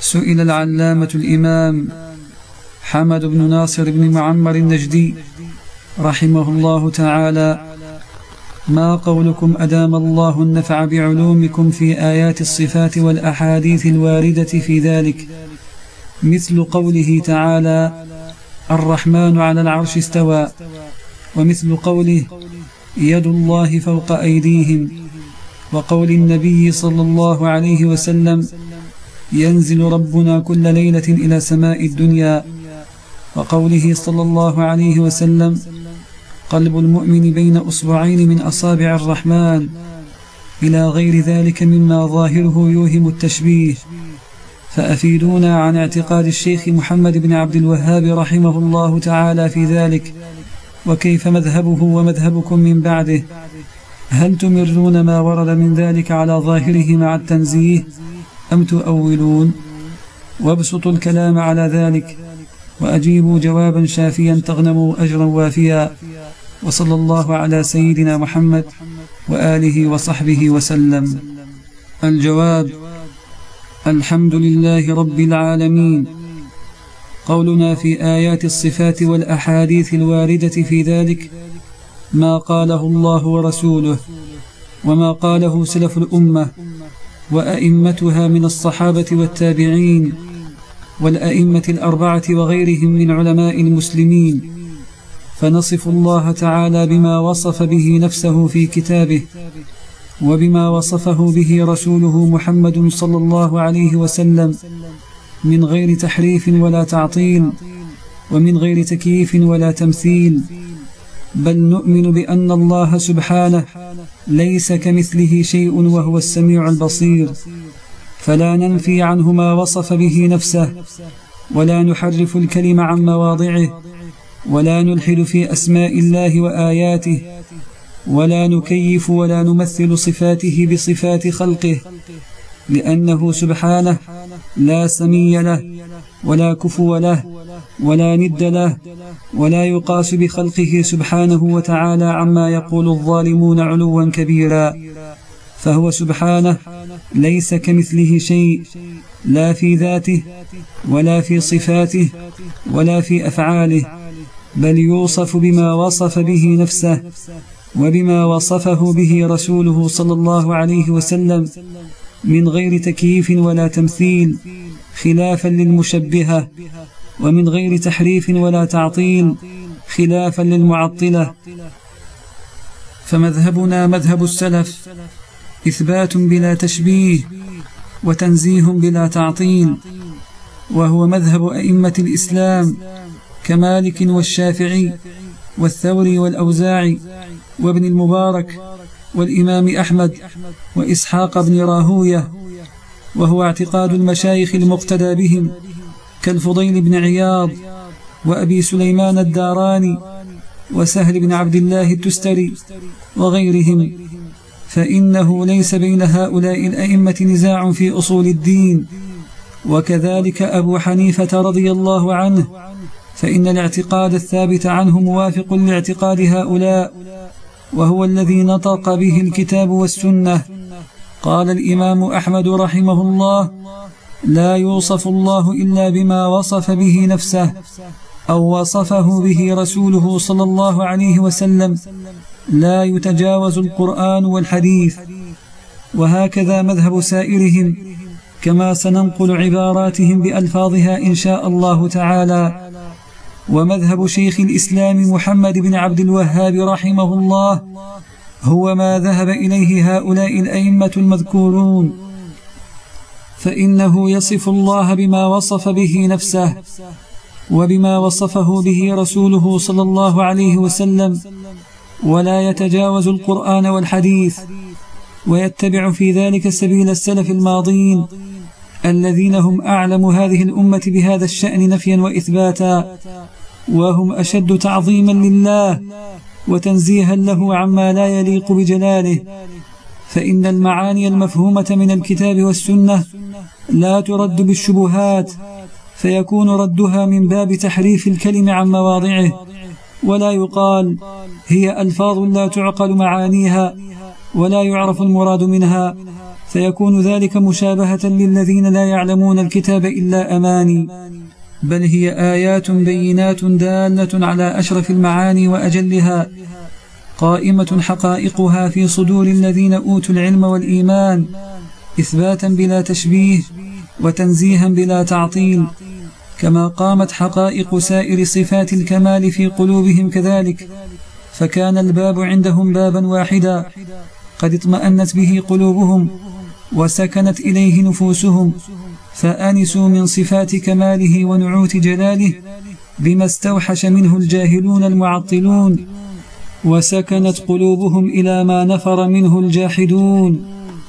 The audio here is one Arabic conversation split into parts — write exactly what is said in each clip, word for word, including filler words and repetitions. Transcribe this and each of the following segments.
سئل العلامة الإمام حمد بن ناصر بن معمر النجدي رحمه الله تعالى: ما قولكم أدام الله النفع بعلومكم في آيات الصفات والأحاديث الواردة في ذلك، مثل قوله تعالى: الرحمن على العرش استوى، ومثل قوله: يد الله فوق أيديهم، وقول النبي صلى الله عليه وسلم: ينزل ربنا كل ليلة إلى سماء الدنيا، وقوله صلى الله عليه وسلم: قلب المؤمن بين أصبعين من أصابع الرحمن، إلى غير ذلك مما ظاهره يوهم التشبيه. فأفيدونا عن اعتقاد الشيخ محمد بن عبد الوهاب رحمه الله تعالى في ذلك، وكيف مذهبه ومذهبكم من بعده؟ هل تمرون ما ورد من ذلك على ظاهره مع التنزيه، أم تؤولون؟ وابسطوا الكلام على ذلك، وأجيبوا جوابا شافيا تغنموا أجرا وافيا. وصلى الله على سيدنا محمد وآله وصحبه وسلم. الجواب: الحمد لله رب العالمين. قولنا في آيات الصفات والأحاديث الواردة في ذلك ما قاله الله ورسوله، وما قاله سلف الأمة وأئمتها من الصحابة والتابعين والأئمة الأربعة وغيرهم من علماء المسلمين، فنصف الله تعالى بما وصف به نفسه في كتابه، وبما وصفه به رسوله محمد صلى الله عليه وسلم، من غير تحريف ولا تعطيل، ومن غير تكييف ولا تمثيل، بل نؤمن بأن الله سبحانه ليس كمثله شيء وهو السميع البصير، فلا ننفي عنه ما وصف به نفسه، ولا نحرف الكلم عن مواضعه، ولا نلحد في أسماء الله وآياته، ولا نكيف ولا نمثل صفاته بصفات خلقه، لأنه سبحانه لا سمي له ولا كفو له ولا ند له، ولا يقاس بخلقه سبحانه وتعالى عما يقول الظالمون علوا كبيرا. فهو سبحانه ليس كمثله شيء، لا في ذاته ولا في صفاته ولا في أفعاله، بل يوصف بما وصف به نفسه، وبما وصفه به رسوله صلى الله عليه وسلم، من غير تكييف ولا تمثيل خلافا للمشبهة، ومن غير تحريف ولا تعطيل خلافا للمعطلة. فمذهبنا مذهب السلف، إثبات بلا تشبيه وتنزيه بلا تعطيل، وهو مذهب أئمة الإسلام كمالك والشافعي والثوري والأوزاعي وابن المبارك والإمام أحمد وإسحاق بن راهوية، وهو اعتقاد المشايخ المقتدى بهم كالفضيل بن عياض وأبي سليمان الداراني وسهل بن عبد الله التستري وغيرهم، فإنه ليس بين هؤلاء الأئمة نزاع في أصول الدين. وكذلك أبو حنيفة رضي الله عنه، فإن الاعتقاد الثابت عنه موافق لاعتقاد هؤلاء، وهو الذي نطق به الكتاب والسنة. قال الإمام أحمد رحمه الله: لا يوصف الله إلا بما وصف به نفسه أو وصفه به رسوله صلى الله عليه وسلم، لا يتجاوز القرآن والحديث. وهكذا مذهب سائرهم، كما سننقل عباراتهم بألفاظها إن شاء الله تعالى. ومذهب شيخ الإسلام محمد بن عبد الوهاب رحمه الله هو ما ذهب إليه هؤلاء الأئمة المذكورون، فإنه يصف الله بما وصف به نفسه، وبما وصفه به رسوله صلى الله عليه وسلم، ولا يتجاوز القرآن والحديث، ويتبع في ذلك سبيل السلف الماضين الذين هم أعلم هذه الأمة بهذا الشأن نفيا وإثباتا، وهم أشد تعظيما لله وتنزيها له عما لا يليق بجلاله. فإن المعاني المفهومة من الكتاب والسنة لا ترد بالشبهات، فيكون ردها من باب تحريف الكلم عن مواضعه، ولا يقال هي ألفاظ لا تعقل معانيها ولا يعرف المراد منها، فيكون ذلك مشابهة للذين لا يعلمون الكتاب إلا أماني، بل هي آيات بينات دالة على أشرف المعاني وأجلها، قائمة حقائقها في صدور الذين أوتوا العلم والإيمان، إثباتا بلا تشبيه وتنزيها بلا تعطيل، كما قامت حقائق سائر صفات الكمال في قلوبهم كذلك، فكان الباب عندهم بابا واحدا قد اطمأنت به قلوبهم وسكنت إليه نفوسهم، فآنسوا من صفات كماله ونعوت جلاله بما استوحش منه الجاهلون المعطلون، وسكنت قلوبهم إلى ما نفر منه الجاحدون،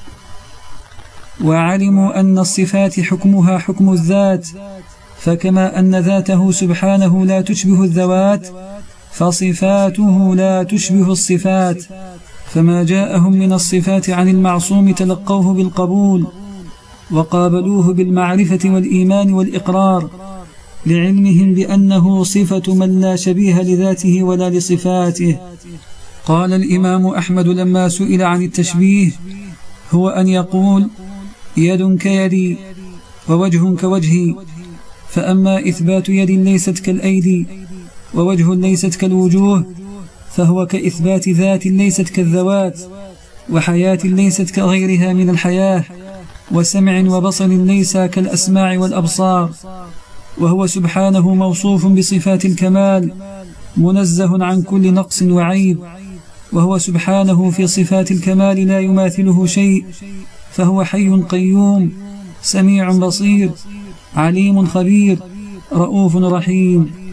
وعلموا أن الصفات حكمها حكم الذات، فكما أن ذاته سبحانه لا تشبه الذوات فصفاته لا تشبه الصفات، فما جاءهم من الصفات عن المعصوم تلقوه بالقبول وقابلوه بالمعرفة والإيمان والإقرار، لعلمهم بأنه صفة من لا شبيه لذاته ولا لصفاته. قال الإمام أحمد لما سئل عن التشبيه: هو أن يقول يد كيدي ووجه كوجهي، فأما إثبات يد ليست كالأيدي ووجه ليست كالوجوه فهو كإثبات ذات ليست كالذوات، وحياة ليست كغيرها من الحياة، وسمع وبصر ليس كالأسماع والأبصار، وهو سبحانه موصوف بصفات الكمال منزه عن كل نقص وعيب، وهو سبحانه في صفات الكمال لا يماثله شيء، فهو حي قيوم سميع بصير عليم خبير رؤوف رحيم.